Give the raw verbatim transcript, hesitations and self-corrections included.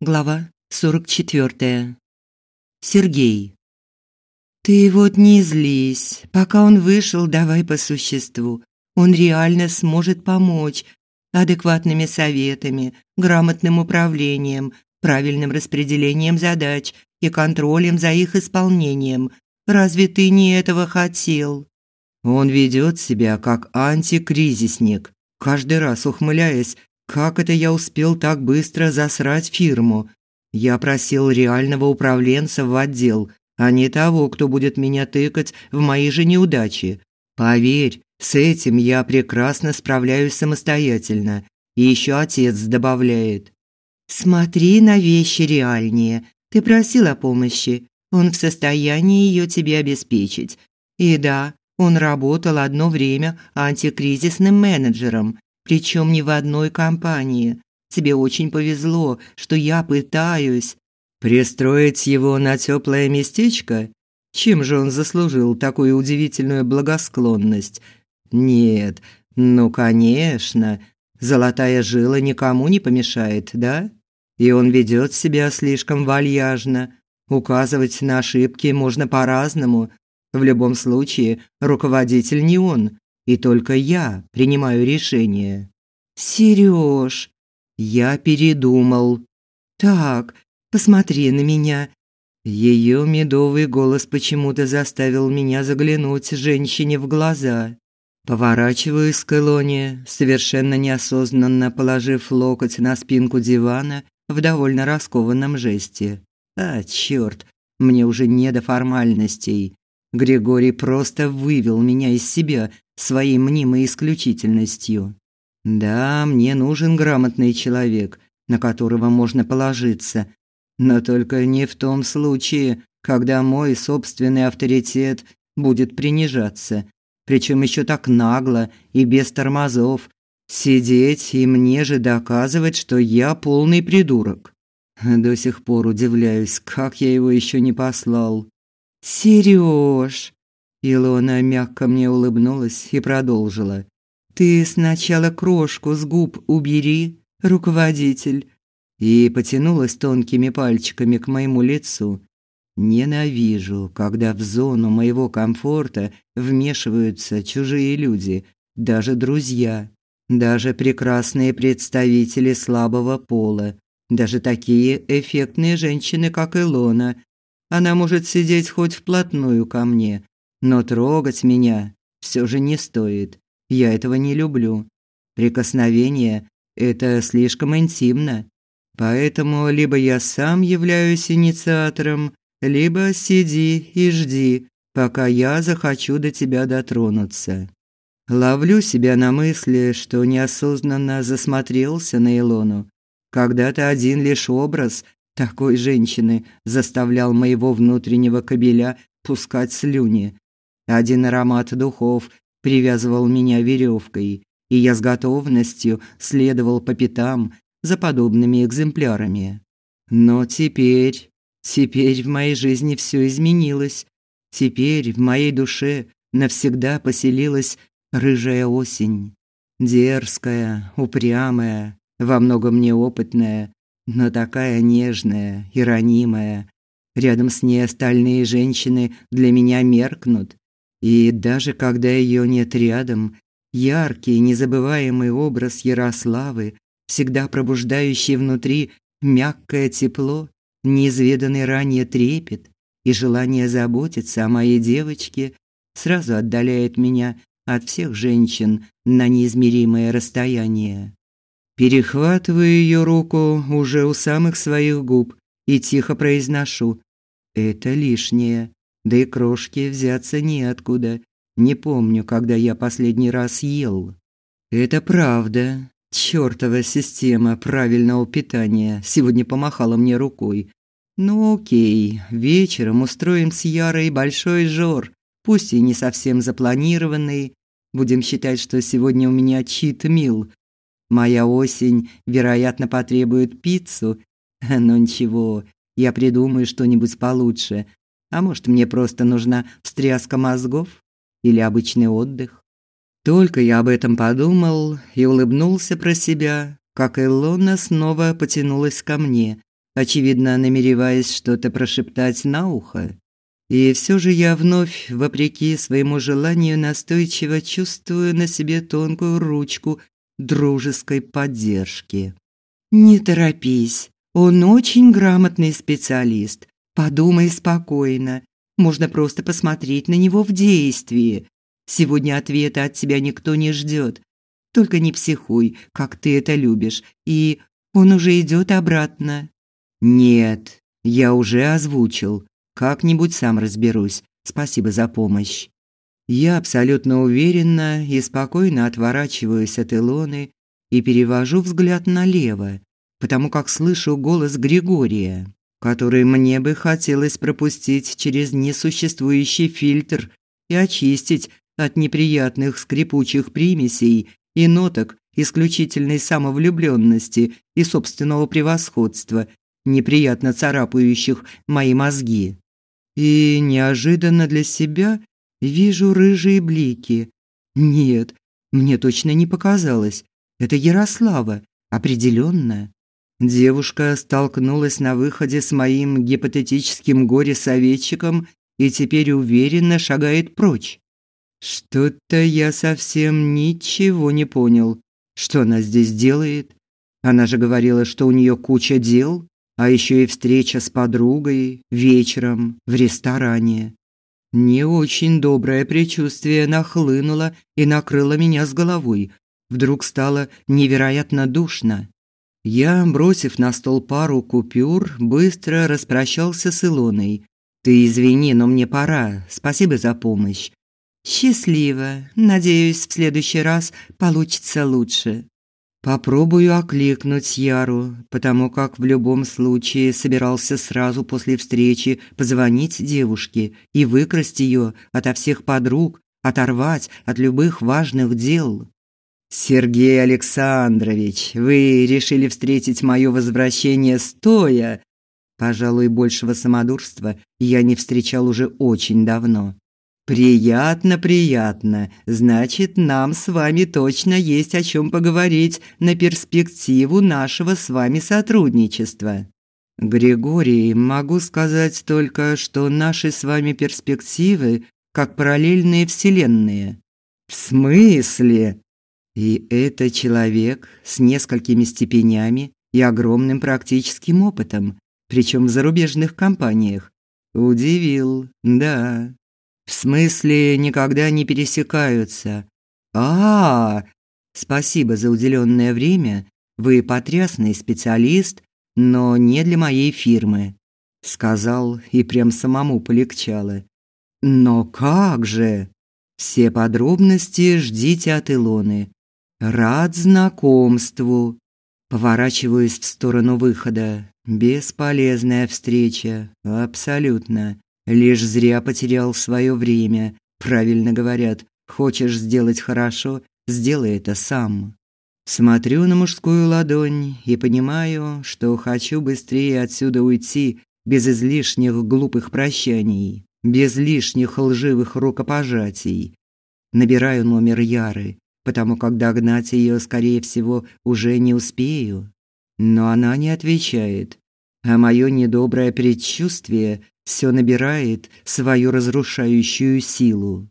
Глава сорок четвёртая. Сергей. Ты вот не злись. Пока он вышел, давай по существу. Он реально сможет помочь адекватными советами, грамотным управлением, правильным распределением задач и контролем за их исполнением. Разве ты не этого хотел? Он ведет себя как антикризисник, каждый раз ухмыляясь: как это я успел так быстро засрать фирму? Я просил реального управленца в отдел, а не того, кто будет меня тыкать в мои же неудачи. Поверь, с этим я прекрасно справляюсь самостоятельно. И еще отец добавляет: смотри на вещи реальнее. Ты просил о помощи, он в состоянии ее тебе обеспечить. И да, он работал одно время антикризисным менеджером. Причем не в одной компании. Тебе очень повезло, что я пытаюсь пристроить его на теплое местечко. Чем же он заслужил такую удивительную благосклонность? Нет, ну, конечно, золотая жила никому не помешает, да? И он ведет себя слишком вальяжно. Указывать на ошибки можно по-разному. В любом случае, руководитель не он. И только я принимаю решение. Серёж, я передумал. Так, посмотри на меня. Её медовый голос почему-то заставил меня заглянуть женщине в глаза. Поворачиваюсь к Илоне, совершенно неосознанно положив локоть на спинку дивана в довольно раскованном жесте. А, чёрт, мне уже не до формальностей. Григорий просто вывел меня из себя своей мнимой исключительностью. Да, мне нужен грамотный человек, на которого можно положиться, но только не в том случае, когда мой собственный авторитет будет принижаться, причем еще так нагло и без тормозов. Сидеть и мне же доказывать, что я полный придурок. До сих пор удивляюсь, как я его еще не послал. Серёж, Илона мягко мне улыбнулась и продолжила: ты сначала крошку с губ убери, руководитель. И потянулась тонкими пальчиками к моему лицу. Ненавижу, когда в зону моего комфорта вмешиваются чужие люди, даже друзья, даже прекрасные представители слабого пола, даже такие эффектные женщины, как Илона. Она может сидеть хоть вплотную ко мне, но трогать меня все же не стоит. Я этого не люблю. Прикосновение – это слишком интимно. Поэтому либо я сам являюсь инициатором, либо сиди и жди, пока я захочу до тебя дотронуться. Ловлю себя на мысли, что неосознанно засмотрелся на Илону. Когда-то один лишь образ такой женщины заставлял моего внутреннего кобеля пускать слюни. Один аромат духов привязывал меня веревкой, и я с готовностью следовал по пятам за подобными экземплярами. Но теперь, теперь в моей жизни все изменилось. Теперь в моей душе навсегда поселилась рыжая осень. Дерзкая, упрямая, во многом неопытная, но такая нежная и ранимая. Рядом с ней остальные женщины для меня меркнут. И даже когда ее нет рядом, яркий, незабываемый образ Ярославы, всегда пробуждающий внутри мягкое тепло, неизведанный ранее трепет и желание заботиться о моей девочке, сразу отдаляет меня от всех женщин на неизмеримое расстояние. Перехватываю ее руку уже у самых своих губ и тихо произношу: это лишнее. Да и крошки взяться неоткуда. Не помню, когда я последний раз ел. Это правда. Чёртова система правильного питания сегодня помахала мне рукой. Ну окей, вечером устроим с Ярой большой жор, пусть и не совсем запланированный. Будем считать, что сегодня у меня чит-мил. Моя осень, вероятно, потребует пиццу. Но ничего, я придумаю что-нибудь получше. А может, мне просто нужна встряска мозгов или обычный отдых? Только я об этом подумал и улыбнулся про себя, как Илона снова потянулась ко мне, очевидно, намереваясь что-то прошептать на ухо. И все же я вновь, вопреки своему желанию, настойчиво чувствую на себе тонкую ручку дружеской поддержки. «Не торопись, он очень грамотный специалист. Подумай спокойно, можно просто посмотреть на него в действии. Сегодня ответа от тебя никто не ждет. Только не психуй, как ты это любишь, и он уже идет обратно». «Нет, я уже озвучил. Как-нибудь сам разберусь. Спасибо за помощь». Я абсолютно уверенно и спокойно отворачиваюсь от Илоны и перевожу взгляд налево, потому как слышу голос Григория, который мне бы хотелось пропустить через несуществующий фильтр и очистить от неприятных скрипучих примесей и ноток исключительной самовлюбленности и собственного превосходства, неприятно царапающих мои мозги. И неожиданно для себя вижу рыжие блики. Нет, мне точно не показалось. Это Ярослава, определенно. Девушка столкнулась на выходе с моим гипотетическим горе-советчиком и теперь уверенно шагает прочь. Что-то я совсем ничего не понял. Что она здесь делает? Она же говорила, что у нее куча дел, а еще и встреча с подругой вечером в ресторане. Не очень доброе предчувствие нахлынуло и накрыло меня с головой. Вдруг стало невероятно душно. Я, бросив на стол пару купюр, быстро распрощался с Илоной. «Ты извини, но мне пора. Спасибо за помощь». «Счастливо. Надеюсь, в следующий раз получится лучше». Попробую окликнуть Яру, потому как в любом случае собирался сразу после встречи позвонить девушке и выкрасть ее ото всех подруг, оторвать от любых важных дел. «Сергей Александрович, вы решили встретить мое возвращение стоя?» Пожалуй, большего самодурства я не встречал уже очень давно. «Приятно, приятно. Значит, нам с вами точно есть о чем поговорить на перспективу нашего с вами сотрудничества». «Григорий, могу сказать только, что наши с вами перспективы как параллельные вселенные». «В смысле?» И это человек с несколькими степенями и огромным практическим опытом, причем в зарубежных компаниях. Удивил, да. В смысле, никогда не пересекаются. А, -а, -а спасибо за уделенное время. Вы потрясный специалист, но не для моей фирмы, сказал, и прям самому полегчало. Но как же? Все подробности ждите от Илоны. Рад знакомству. Поворачиваюсь в сторону выхода. Бесполезная встреча, абсолютно. Лишь зря потерял свое время. Правильно говорят, хочешь сделать хорошо, сделай это сам. Смотрю на мужскую ладонь и понимаю, что хочу быстрее отсюда уйти, без излишних глупых прощаний, без лишних лживых рукопожатий. Набираю номер Яры, потому как догнать ее, скорее всего, уже не успею. Но она не отвечает, а мое недоброе предчувствие все набирает свою разрушающую силу.